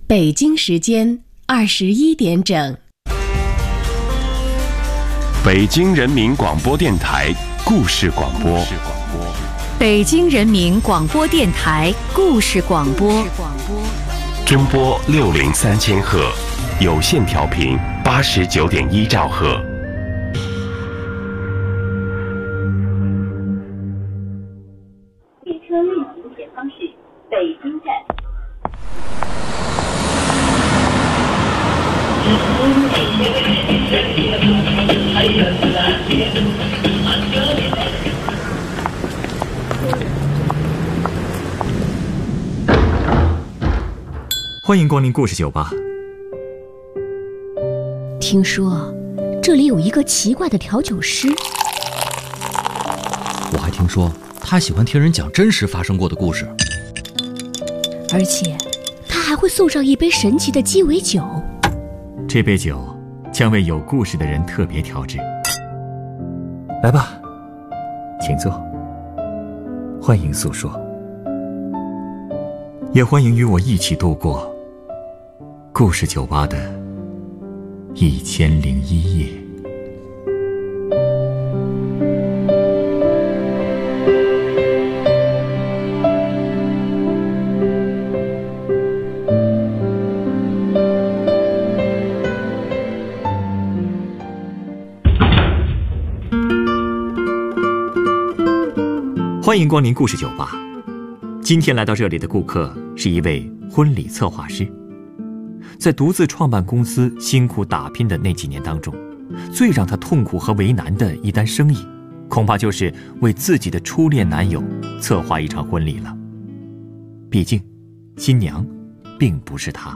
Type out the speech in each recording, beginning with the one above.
北京时间21点整。 北京人民广播电台故事广播。 北京人民广播电台故事广播。 中波603千赫，有线调频89.1兆赫。 列车运行前方是北京站。 欢迎光临故事酒吧。 听说这里有一个奇怪的调酒师， 我还听说他喜欢听人讲真实发生过的故事， 而且他还会送上一杯神奇的鸡尾酒。 这杯酒将为有故事的人特别调制。来吧，请坐，欢迎诉说，也欢迎与我一起度过故事酒吧的1001夜。欢迎光临故事酒吧。今天来到这里的顾客是一位婚礼策划师。在独自创办公司辛苦打拼的那几年当中，最让他痛苦和为难的一单生意，恐怕就是为自己的初恋男友策划一场婚礼了。毕竟新娘并不是他。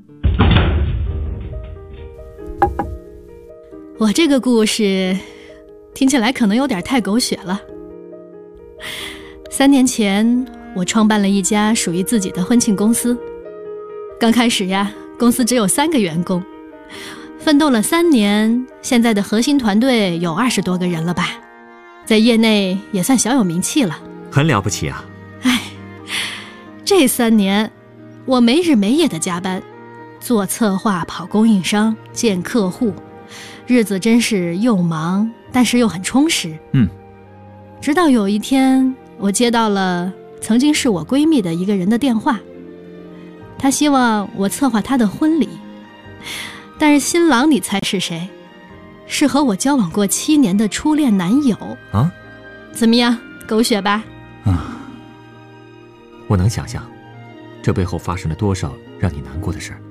我这个故事听起来可能有点太狗血了。3年前，我创办了一家属于自己的婚庆公司。刚开始呀，公司只有3个员工，奋斗了3年，现在的核心团队有20多个人了吧，在业内也算小有名气了。 很了不起啊。 这3年我没日没夜的加班，做策划，跑供应商，见客户，日子真是又忙但是又很充实。直到有一天，我接到了曾经是我闺蜜的一个人的电话，她希望我策划她的婚礼，但是新郎你猜是谁？是和我交往过7年的初恋男友啊！ 怎么样，狗血吧？ 我能想象这背后发生了多少让你难过的事儿。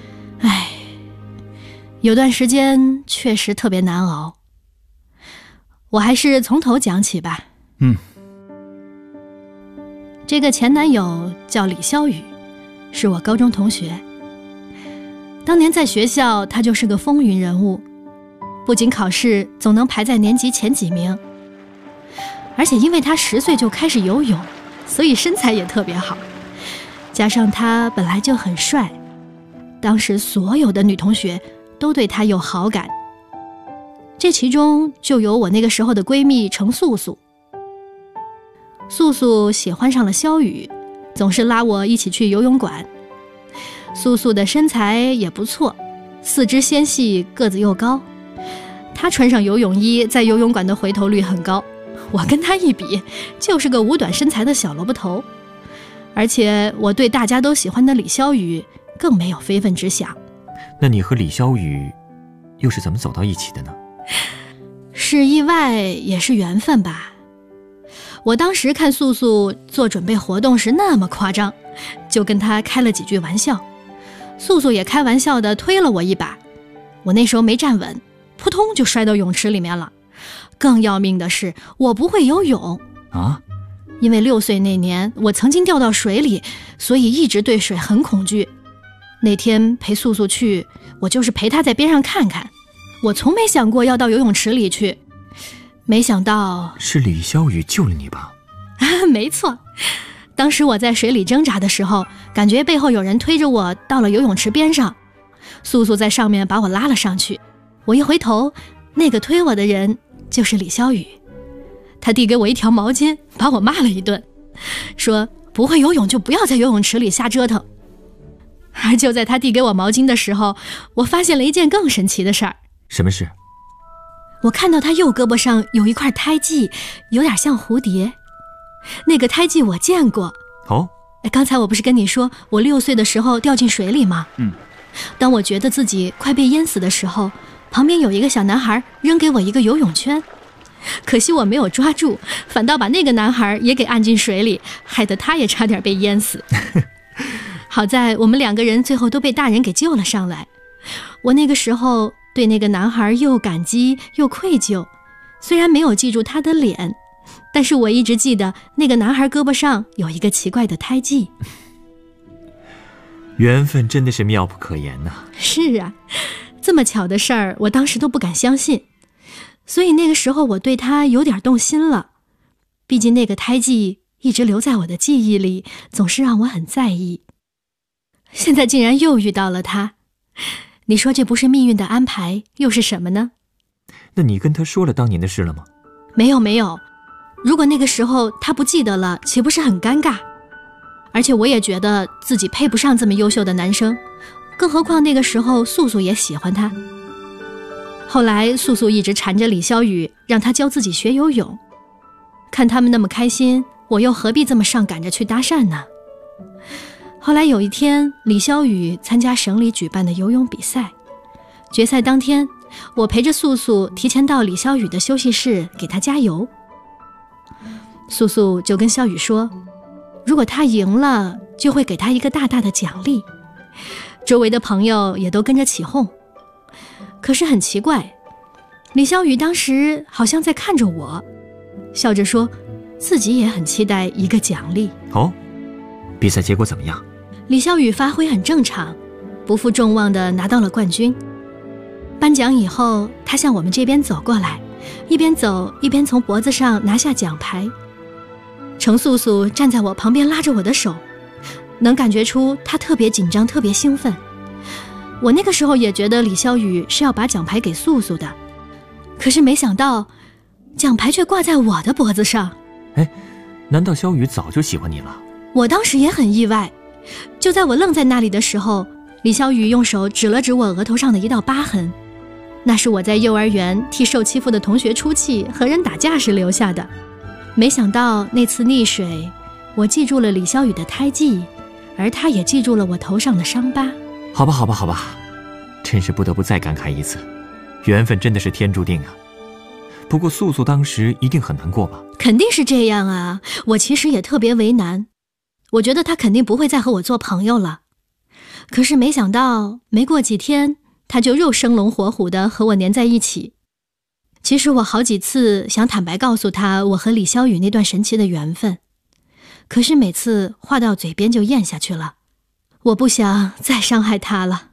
有段时间确实特别难熬，我还是从头讲起吧。这个前男友叫李霄宇，是我高中同学。当年在学校他就是个风云人物，不仅考试总能排在年级前几名，而且因为他10岁就开始游泳，所以身材也特别好，加上他本来就很帅，当时所有的女同学都对他有好感，这其中就有我那个时候的闺蜜程素素。素素喜欢上了肖宇，总是拉我一起去游泳馆。素素的身材也不错，四肢纤细，个子又高，她穿上游泳衣在游泳馆的回头率很高，我跟她一比就是个五短身材的小萝卜头。而且我对大家都喜欢的李霄宇更没有非分之想。 那你和李霄宇又是怎么走到一起的呢？ 是意外也是缘分吧。我当时看素素做准备活动时那么夸张，就跟她开了几句玩笑，素素也开玩笑的推了我一把，我那时候没站稳，扑通就摔到泳池里面了。更要命的是我不会游泳啊！ 因为6岁那年我曾经掉到水里，所以一直对水很恐惧。那天陪素素去，我就是陪她在边上看看，我从没想过要到游泳池里去。没想到是李霄宇救了你吧？ 没错，当时我在水里挣扎的时候，感觉背后有人推着我到了游泳池边上，素素在上面把我拉了上去。我一回头，那个推我的人就是李霄宇，他递给我一条毛巾，把我骂了一顿，说不会游泳就不要在游泳池里瞎折腾。 而就在他递给我毛巾的时候，我发现了一件更神奇的事儿。 什么事？ 我看到他右胳膊上有一块胎记，有点像蝴蝶。那个胎记我见过。 哦， 刚才我不是跟你说我6岁的时候掉进水里吗？当我觉得自己快被淹死的时候，旁边有一个小男孩扔给我一个游泳圈，可惜我没有抓住，反倒把那个男孩也给按进水里，害得他也差点被淹死。好在我们2个人最后都被大人给救了上来。我那个时候对那个男孩又感激又愧疚，虽然没有记住他的脸，但是我一直记得那个男孩胳膊上有一个奇怪的胎记。 缘分真的是妙不可言呐。 是啊，这么巧的事儿我当时都不敢相信，所以那个时候我对他有点动心了。毕竟那个胎记一直留在我的记忆里，总是让我很在意。现在竟然又遇到了他，你说这不是命运的安排又是什么呢？ 那你跟他说了当年的事了吗？ 没有，如果那个时候他不记得了，岂不是很尴尬？而且我也觉得自己配不上这么优秀的男生，更何况那个时候素素也喜欢他。后来素素一直缠着李霄宇，让他教自己学游泳。看他们那么开心，我又何必这么上赶着去搭讪呢？后来有一天，李霄宇参加省里举办的游泳比赛，决赛当天，我陪着素素提前到李霄宇的休息室给他加油。素素就跟霄宇说，如果他赢了，就会给他一个大大的奖励。周围的朋友也都跟着起哄。可是很奇怪，李霄宇当时好像在看着我，笑着说自己也很期待一个奖励。 哦，比赛结果怎么样？ 李霄宇发挥很正常，不负众望地拿到了冠军。颁奖以后，他向我们这边走过来，一边走一边从脖子上拿下奖牌。程素素站在我旁边拉着我的手，能感觉出他特别紧张特别兴奋。我那个时候也觉得李霄宇是要把奖牌给素素的，可是没想到奖牌却挂在我的脖子上。 难道霄宇早就喜欢你了？ 我当时也很意外。就在我愣在那里的时候，李霄宇用手指了指我额头上的一道疤痕，那是我在幼儿园替受欺负的同学出气和人打架时留下的。没想到那次溺水，我记住了李霄宇的胎记，而他也记住了我头上的伤疤。 好吧，真是不得不再感慨一次，缘分真的是天注定啊。不过素素当时一定很难过吧？ 肯定是这样啊，我其实也特别为难。我觉得他肯定不会再和我做朋友了。可是没想到没过几天，他就又生龙活虎地和我黏在一起。其实我好几次想坦白告诉他我和李霄宇那段神奇的缘分，可是每次话到嘴边就咽下去了。我不想再伤害他了。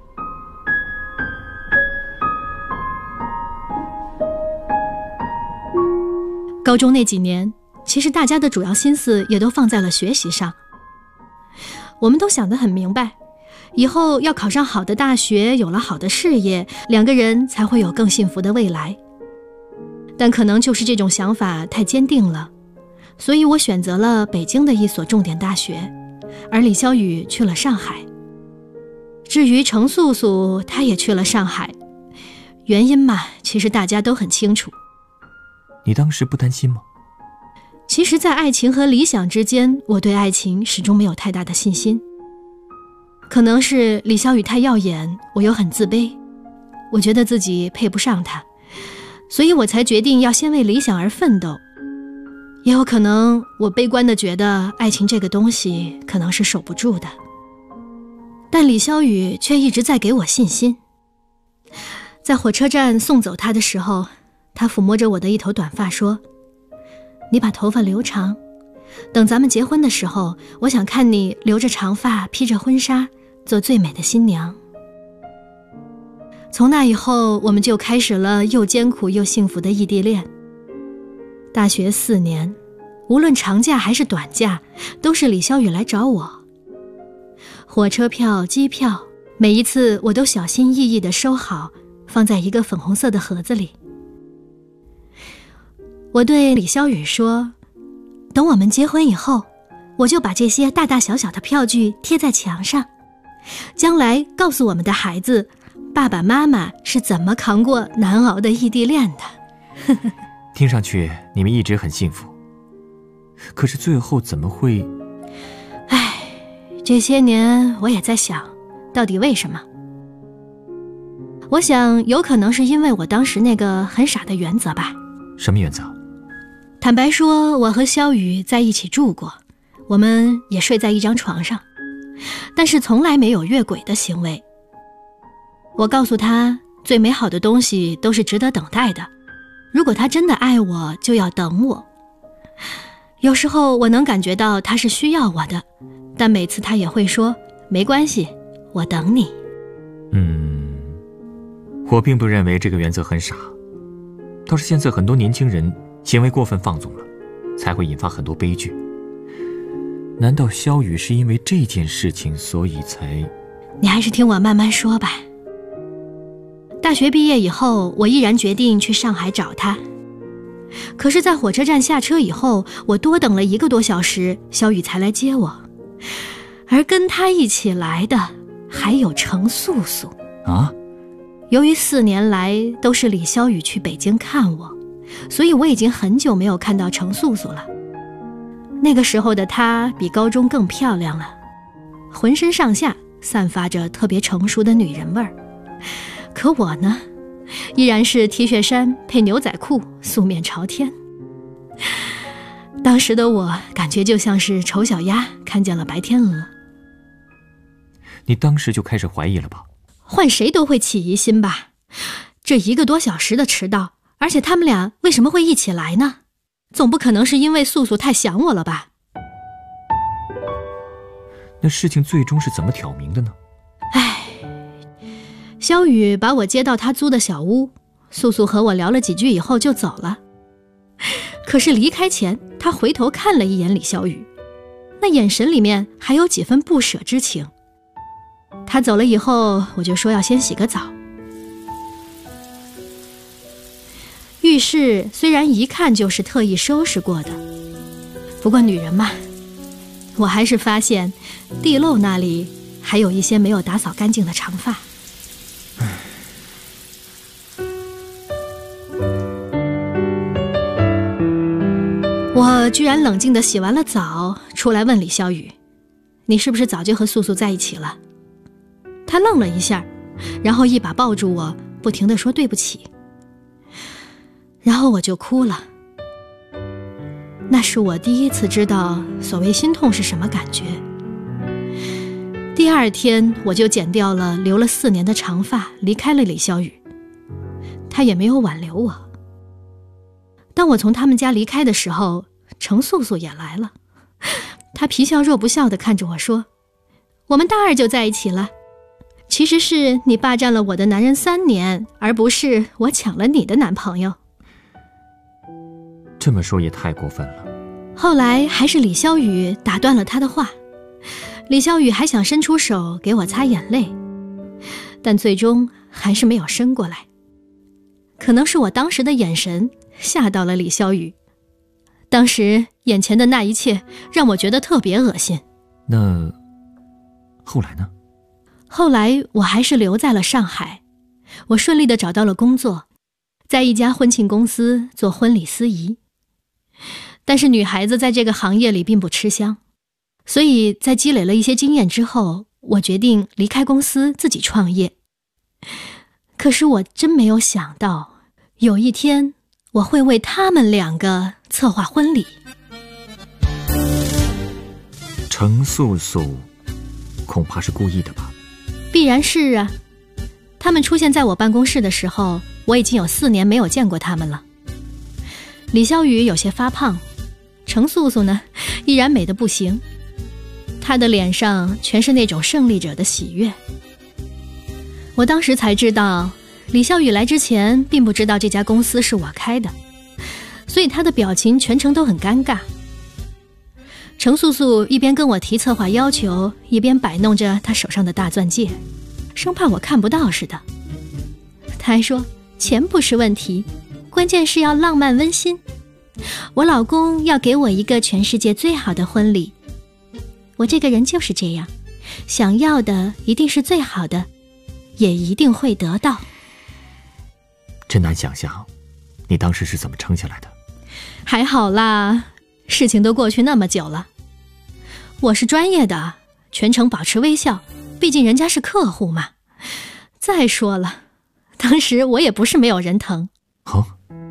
高中那几年，其实大家的主要心思也都放在了学习上。我们都想得很明白，以后要考上好的大学，有了好的事业，2个人才会有更幸福的未来。但可能就是这种想法太坚定了，所以我选择了北京的一所重点大学，而李霄宇去了上海。至于程素素，她也去了上海，原因嘛，其实大家都很清楚。 你当时不担心吗？ 其实在爱情和理想之间，我对爱情始终没有太大的信心。可能是李霄宇太耀眼，我又很自卑，我觉得自己配不上他，所以我才决定要先为理想而奋斗。也有可能我悲观地觉得爱情这个东西可能是守不住的，但李霄宇却一直在给我信心。在火车站送走他的时候，他抚摸着我的一头短发说，你把头发留长，等咱们结婚的时候，我想看你留着长发，披着婚纱，做最美的新娘。从那以后，我们就开始了又艰苦又幸福的异地恋。大学4年，无论长假还是短假，都是李霄宇来找我。火车票、机票，每一次我都小心翼翼地收好，放在一个粉红色的盒子里。我对李霄宇说，等我们结婚以后，我就把这些大大小小的票据贴在墙上， 将来告诉我们的孩子，爸爸妈妈是怎么扛过难熬的异地恋的。 听上去你们一直很幸福，可是最后怎么会…… 这些年我也在想，到底为什么？我想有可能是因为我当时那个很傻的原则吧。 什么原则？ 坦白说，我和萧雨在一起住过，我们也睡在一张床上，但是从来没有越轨的行为。我告诉他，最美好的东西都是值得等待的，如果他真的爱我，就要等我。有时候我能感觉到他是需要我的，但每次他也会说，没关系，我等你。 我并不认为这个原则很傻，倒是现在很多年轻人行为过分放纵了，才会引发很多悲剧。难道萧雨是因为这件事情所以才…… 你还是听我慢慢说吧。大学毕业以后，我毅然决定去上海找他。可是在火车站下车以后，我多等了1个多小时，萧雨才来接我。而跟他一起来的还有程素素啊。 由于4年来都是李萧雨去北京看我，所以我已经很久没有看到程素素了。那个时候的她比高中更漂亮了，浑身上下散发着特别成熟的女人味儿。可我呢，依然是 T 恤衫配牛仔裤，素面朝天。当时的我感觉就像是丑小鸭看见了白天鹅。 你当时就开始怀疑了吧？ 换谁都会起疑心吧。这1个多小时的迟到，而且他们俩为什么会一起来呢？总不可能是因为素素太想我了吧？ 那事情最终是怎么挑明的呢？ 萧雨把我接到他租的小屋，素素和我聊了几句以后就走了。可是离开前，他回头看了一眼李萧雨，那眼神里面还有几分不舍之情。他走了以后，我就说要先洗个澡。浴室虽然一看就是特意收拾过的，不过女人嘛，我还是发现地漏那里还有一些没有打扫干净的长发。我居然冷静地洗完了澡，出来问李萧雨，你是不是早就和素素在一起了？他愣了一下，然后一把抱住我，不停地说对不起。然后我就哭了。那是我第一次知道所谓心痛是什么感觉。第2天我就剪掉了留了4年的长发，离开了李萧雨。他也没有挽留我。当我从他们家离开的时候，程素素也来了。她皮笑肉不笑地看着我说，我们大2就在一起了，其实是你霸占了我的男人3年，而不是我抢了你的男朋友。 这么说也太过分了。 后来还是李萧雨打断了他的话。李萧雨还想伸出手给我擦眼泪，但最终还是没有伸过来。可能是我当时的眼神吓到了李萧雨，当时眼前的那一切让我觉得特别恶心。 那后来呢？ 后来我还是留在了上海，我顺利地找到了工作，在一家婚庆公司做婚礼司仪。但是女孩子在这个行业里并不吃香，所以在积累了一些经验之后，我决定离开公司自己创业。可是我真没有想到，有一天我会为他们2个策划婚礼。 程素素恐怕是故意的吧？ 必然是啊。他们出现在我办公室的时候，我已经有4年没有见过他们了。李萧雨有些发胖，程素素呢，依然美得不行。她的脸上全是那种胜利者的喜悦。我当时才知道，李萧雨来之前并不知道这家公司是我开的，所以她的表情全程都很尴尬。程素素一边跟我提策划要求，一边摆弄着她手上的大钻戒，生怕我看不到似的。她还说，钱不是问题，关键是要浪漫温馨。我老公要给我一个全世界最好的婚礼。我这个人就是这样， 想要的一定是最好的，也一定会得到。 真难想象你当时是怎么撑下来的。 还好啦，事情都过去那么久了。我是专业的，全程保持微笑，毕竟人家是客户嘛。再说了，当时我也不是没有人疼。 哦，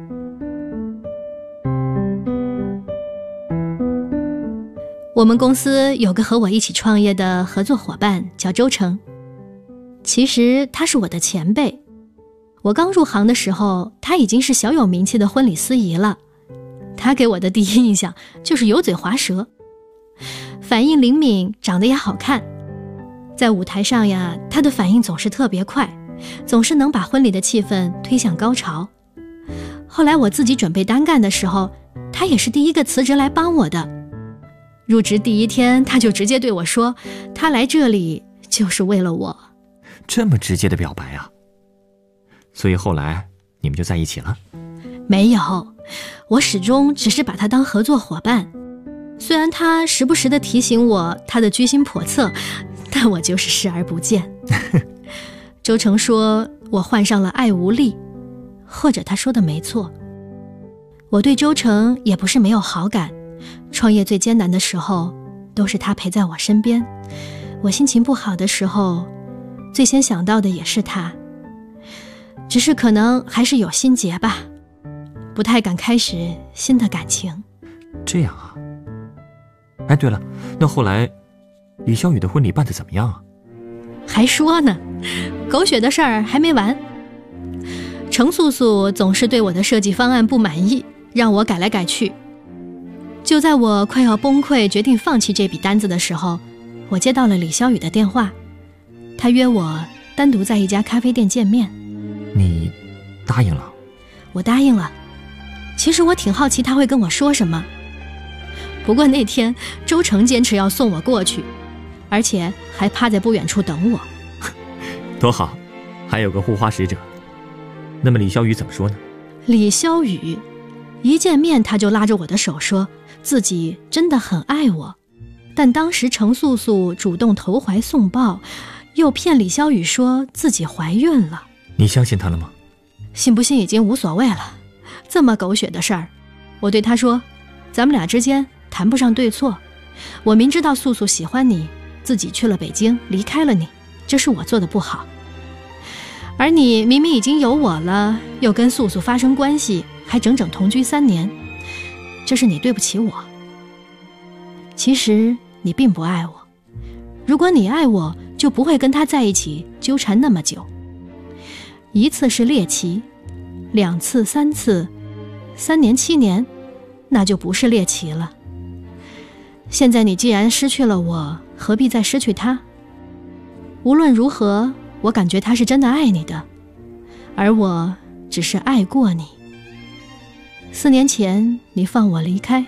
我们公司有个和我一起创业的合作伙伴叫周成，其实他是我的前辈。我刚入行的时候，他已经是小有名气的婚礼司仪了。他给我的第一印象就是油嘴滑舌，反应灵敏，长得也好看。在舞台上呀，他的反应总是特别快，总是能把婚礼的气氛推向高潮。后来我自己准备单干的时候，他也是第一个辞职来帮我的。入职第一天，他就直接对我说，他来这里就是为了我。 这么直接的表白啊！所以后来你们就在一起了？ 没有，我始终只是把他当合作伙伴。虽然他时不时地提醒我他的居心叵测，但我就是视而不见。周成说我患上了爱无力，或者他说的没错。我对周成也不是没有好感，创业最艰难的时候都是他陪在我身边，我心情不好的时候最先想到的也是他。只是可能还是有心结吧，不太敢开始新的感情。 这样啊。哎，对了，那后来李小雨的婚礼办得怎么样啊？ 还说呢，狗血的事儿还没完。程素素总是对我的设计方案不满意，让我改来改去。就在我快要崩溃决定放弃这笔单子的时候，我接到了李小雨的电话，他约我单独在一家咖啡店见面。 你答应了？ 我答应了。其实我挺好奇他会跟我说什么，不过那天周成坚持要送我过去，而且还趴在不远处等我。 多好，还有个护花使者。那么李小雨怎么说呢？ 李小雨一见面他就拉着我的手说自己真的很爱我，但当时程素素主动投怀送抱，又骗李小雨说自己怀孕了。 你相信他了吗？ 信不信已经无所谓了，这么狗血的事儿。我对他说，咱们俩之间谈不上对错，我明知道素素喜欢你，自己去了北京离开了你，这是我做的不好。而你明明已经有我了，又跟素素发生关系，还整整同居3年，这是你对不起我。其实你并不爱我，如果你爱我，就不会跟他在一起纠缠那么久。1次是猎奇，2次、3次，3年、7年，那就不是猎奇了。现在你既然失去了我，何必再失去他？无论如何，我感觉他是真的爱你的，而我只是爱过你。4年前你放我离开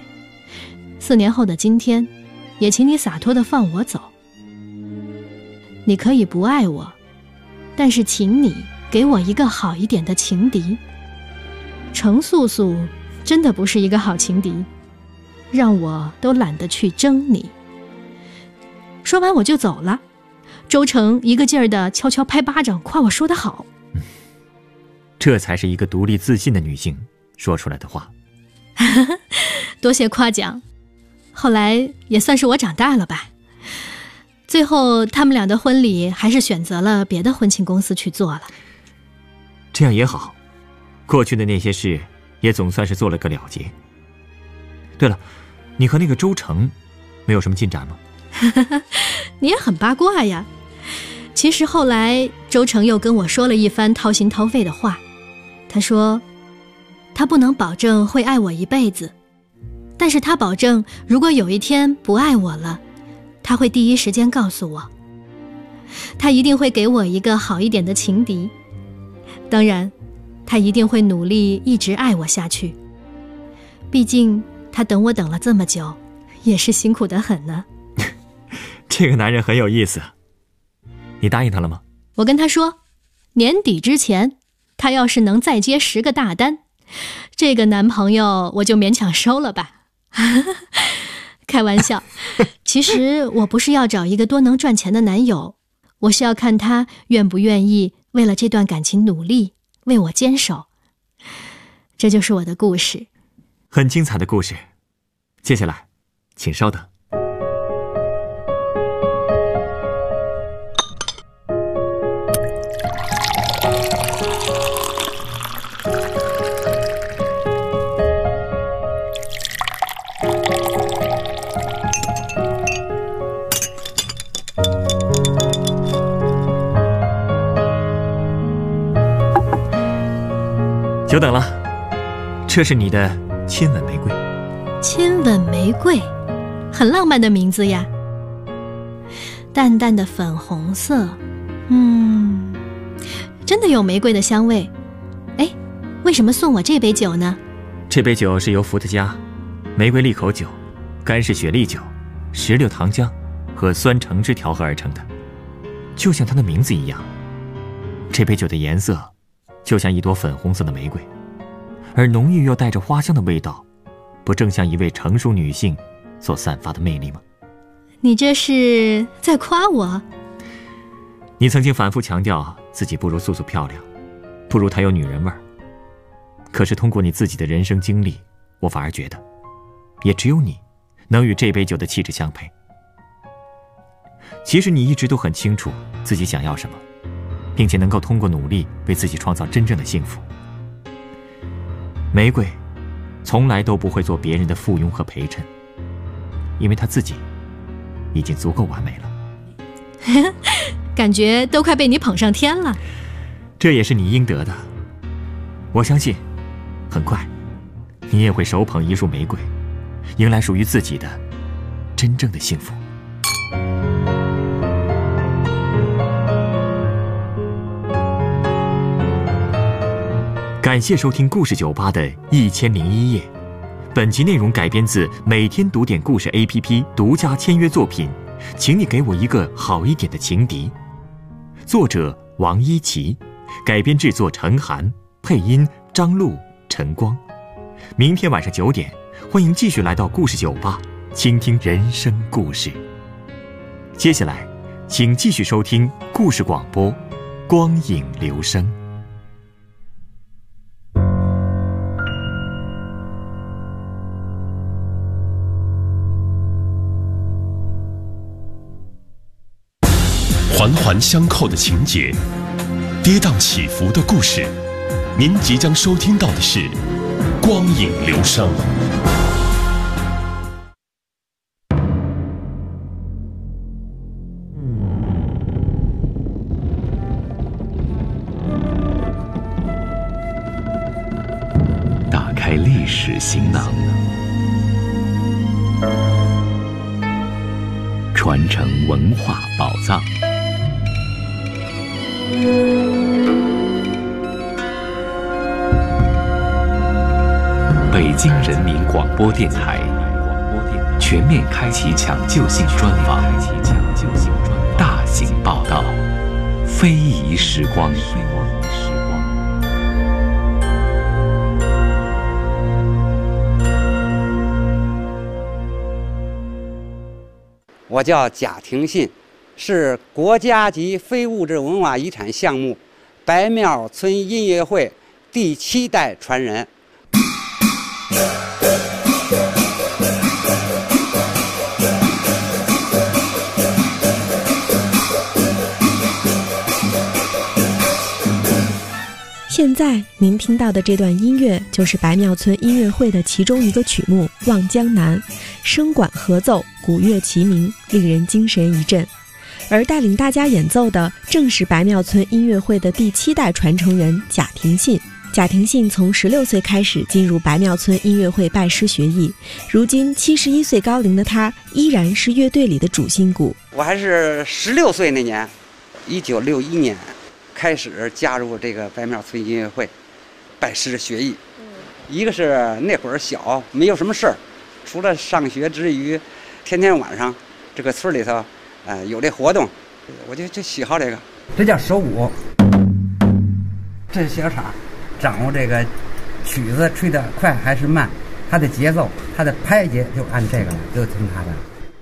，4年后的今天，也请你洒脱地放我走。你可以不爱我，但是请你给我一个好一点的情敌。程素素真的不是一个好情敌，让我都懒得去争你。说完我就走了，周成一个劲儿的悄悄拍巴掌，夸我说得好。 这才是一个独立自信的女性说出来的话。 多谢夸奖，后来也算是我长大了吧。最后他们俩的婚礼还是选择了别的婚庆公司去做了。 这样也好，过去的那些事也总算是做了个了结。对了，你和那个周成没有什么进展吗？ 你也很八卦呀。其实后来周成又跟我说了一番掏心掏肺的话，他说他不能保证会爱我一辈子，但是他保证如果有一天不爱我了，他会第一时间告诉我，他一定会给我一个好一点的情敌，当然他一定会努力一直爱我下去，毕竟他等我等了这么久，也是辛苦得很呢。 这个男人很有意思。你答应他了吗？ 我跟他说，年底之前他要是能再接10个大单，这个男朋友我就勉强收了吧。 开玩笑，其实我不是要找一个多能赚钱的男友，我是要看他愿不愿意为了这段感情努力，为我坚守。这就是我的故事， 很精彩的故事。接下来，请稍等。久等了，这是你的亲吻玫瑰。 亲吻玫瑰，很浪漫的名字呀。淡淡的粉红色，真的有玫瑰的香味。哎，为什么送我这杯酒呢？ 这杯酒是由伏特加、玫瑰利口酒、干式雪莉酒、石榴糖浆和酸橙汁调和而成的，就像它的名字一样。这杯酒的颜色就像一朵粉红色的玫瑰，而浓郁又带着花香的味道，不正像一位成熟女性所散发的魅力吗？ 你这是在夸我？ 你曾经反复强调自己不如素素漂亮，不如她有女人味儿。可是通过你自己的人生经历，我反而觉得，也只有你能与这杯酒的气质相配。其实你一直都很清楚自己想要什么，并且能够通过努力为自己创造真正的幸福。玫瑰从来都不会做别人的附庸和陪衬，因为她自己已经足够完美了。 感觉都快被你捧上天了。 这也是你应得的。我相信很快你也会手捧一束玫瑰，迎来属于自己的真正的幸福。感谢收听故事酒吧的1001夜。本集内容改编自每天读点故事 APP 独家签约作品，请你给我一个好一点的情敌。作者王一奇，改编制作陈涵，配音张璐、陈光。明天晚上9点，欢迎继续来到故事酒吧，倾听人生故事。接下来，请继续收听故事广播，光影留声。 环环相扣的情节，跌宕起伏的故事，您即将收听到的是《光影留声》。 打开历史行囊，传承文化宝藏。北京人民广播电台全面开启抢救性专访，大型报道，非遗时光。 我叫贾廷信，是国家级非物质文化遗产项目白庙村音乐会第7代传人。 现在您听到的这段音乐就是白庙村音乐会的其中一个曲目《望江南》，声管合奏，鼓乐齐鸣，令人精神一振。而带领大家演奏的正是白庙村音乐会的第7代传承人贾廷信。贾廷信从16岁开始进入白庙村音乐会拜师学艺，如今71岁高龄的他依然是乐队里的主心骨。 我还是16岁那年，1961年开始加入这个白庙村音乐会拜师学艺。一个是那会儿小，没有什么事儿，除了上学之余，天天晚上这个村里头有这活动，我就喜好这个。这叫手鼓，这是小叉，掌握这个曲子吹得快还是慢， 它的节奏、它的拍节就按这个来，就听它的。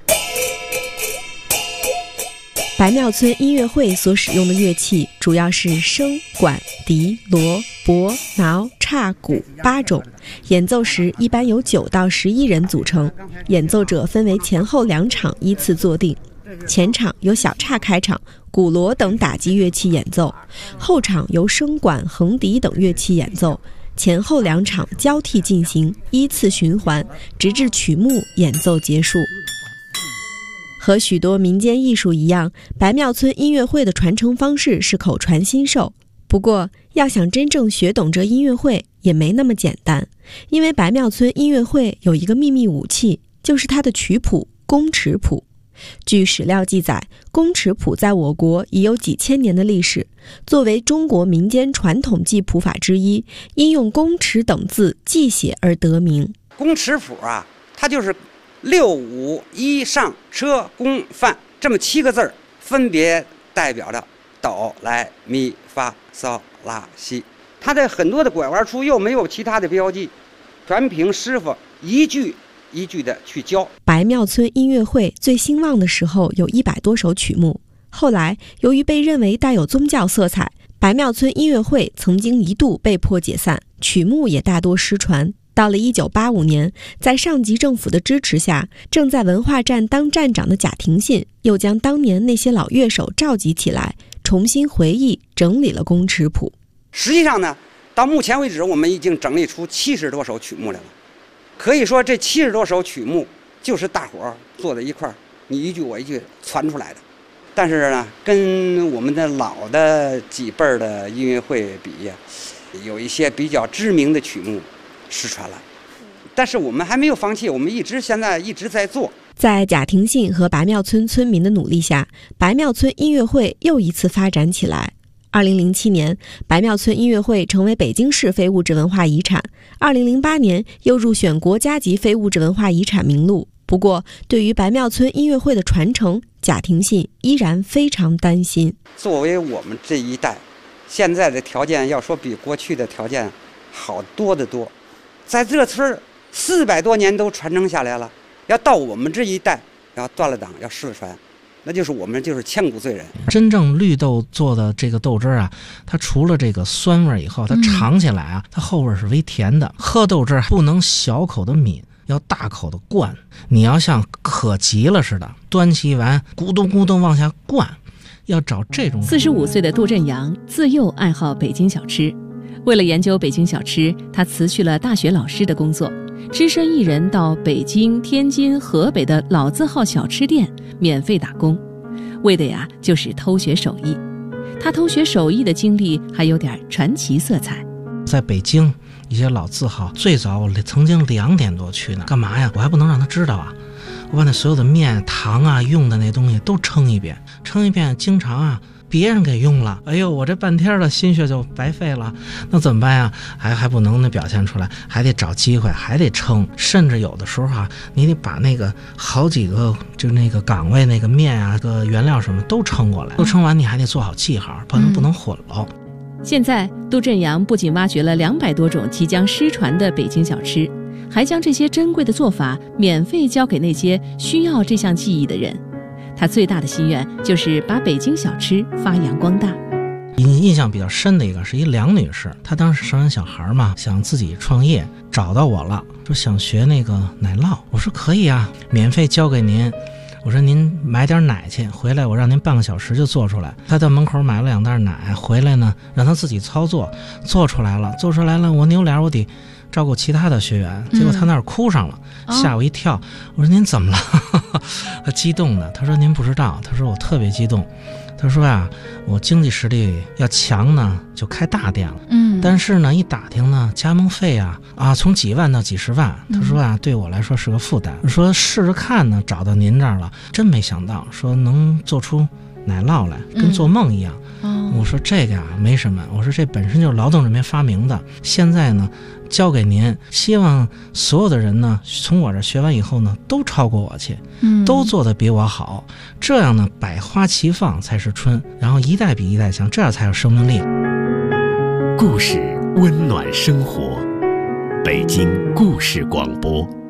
白庙村音乐会所使用的乐器主要是笙、管、笛、锣、钹、挠、叉、鼓8种，演奏时一般由9到11人组成，演奏者分为前后2场依次坐定。前场由小叉开场，鼓锣等打击乐器演奏，后场由笙管、横笛等乐器演奏，前后2场交替进行，依次循环，直至曲目演奏结束。和许多民间艺术一样，白庙村音乐会的传承方式是口传心授。不过，要想真正学懂这音乐会也没那么简单，因为白庙村音乐会有一个秘密武器，就是它的曲谱宫尺谱。据史料记载，宫尺谱在我国已有几千年的历史，作为中国民间传统记谱法之一，因用宫尺等字记写而得名。 宫尺谱啊，它就是6、5、1上车宫范这么7个字儿，分别代表着哆来咪发嗦拉西。它的很多的拐弯处又没有其他的标记，全凭师傅一句一句的去教。 白庙村音乐会最兴旺的时候有100多首曲目，后来由于被认为带有宗教色彩，白庙村音乐会曾经一度被迫解散，曲目也大多失传。到了1985年，在上级政府的支持下，正在文化站当站长的贾廷信又将当年那些老乐手召集起来，重新回忆整理了宫尺谱。 实际上呢，到目前为止我们已经整理出70多首曲目来了。可以说这70多首曲目就是大伙儿坐在一块儿，你一句我一句传出来的。但是呢，跟我们的老的几辈儿的音乐会比呀，有一些比较知名的曲目失传了，但是我们还没有放弃，我们现在一直在做。 在贾廷信和白庙村村民的努力下，白庙村音乐会又一次发展起来。2007年，白庙村音乐会成为北京市非物质文化遗产，2008年又入选国家级非物质文化遗产名录。不过，对于白庙村音乐会的传承，贾廷信依然非常担心。 作为我们这一代，现在的条件要说比过去的条件好多得多。在这村400多年都传承下来了，要到我们这一代要断了档，要失传，那就是我们就是千古罪人。 真正绿豆做的这个豆汁啊，它除了这个酸味以后，它尝起来啊，它后味是微甜的。喝豆汁不能小口的抿，要大口的灌，你要像渴急了似的，端起碗咕咚咕咚往下灌，要找这种。 45岁的杜振阳自幼爱好北京小吃。为了研究北京小吃，他辞去了大学老师的工作，只身一人到北京、天津、河北的老字号小吃店免费打工，为的呀就是偷学手艺。他偷学手艺的经历还有点传奇色彩。 在北京一些老字号，最早我曾经2点多去呢，干嘛呀？我还不能让他知道啊！我把那所有的面、糖啊、用的那东西都称一遍，经常啊别人给用了，哎呦，我这半天的心血就白费了，那怎么办呀？还不能表现出来，还得找机会，还得称，甚至有的时候啊，你得把那个好几个就那个岗位那个面啊、个原料什么都称过来，都称完你还得做好记号，不能混了。 现在杜振阳不仅挖掘了200多种即将失传的北京小吃，还将这些珍贵的做法免费教给那些需要这项技艺的人。他最大的心愿就是把北京小吃发扬光大。 印象比较深的一个是一梁女士，她当时生完小孩嘛，想自己创业，找到我了，说想学那个奶酪。我说可以啊，免费教给您。我说您买点奶去，回来我让您半个小时就做出来。他到门口买了2袋奶，回来呢让他自己操作，做出来了，我扭脸我得照顾其他的学员，结果他那儿哭上了，吓我一跳。我说您怎么了？他激动的，他说您不知道，他说我特别激动。他说啊，我经济实力要强呢，就开大店了。但是呢，一打听呢，加盟费啊，从几万到几十万。他说啊，对我来说是个负担。说试着看呢，找到您这儿了，真没想到，说能做出奶酪来，跟做梦一样。我说这个啊没什么，我说这本身就是劳动人民发明的，现在呢交给您，希望所有的人呢从我这学完以后呢都超过我去，都做得比我好，这样呢百花齐放才是春，然后一代比一代强，这样才有生命力。 故事温暖生活， 北京故事广播。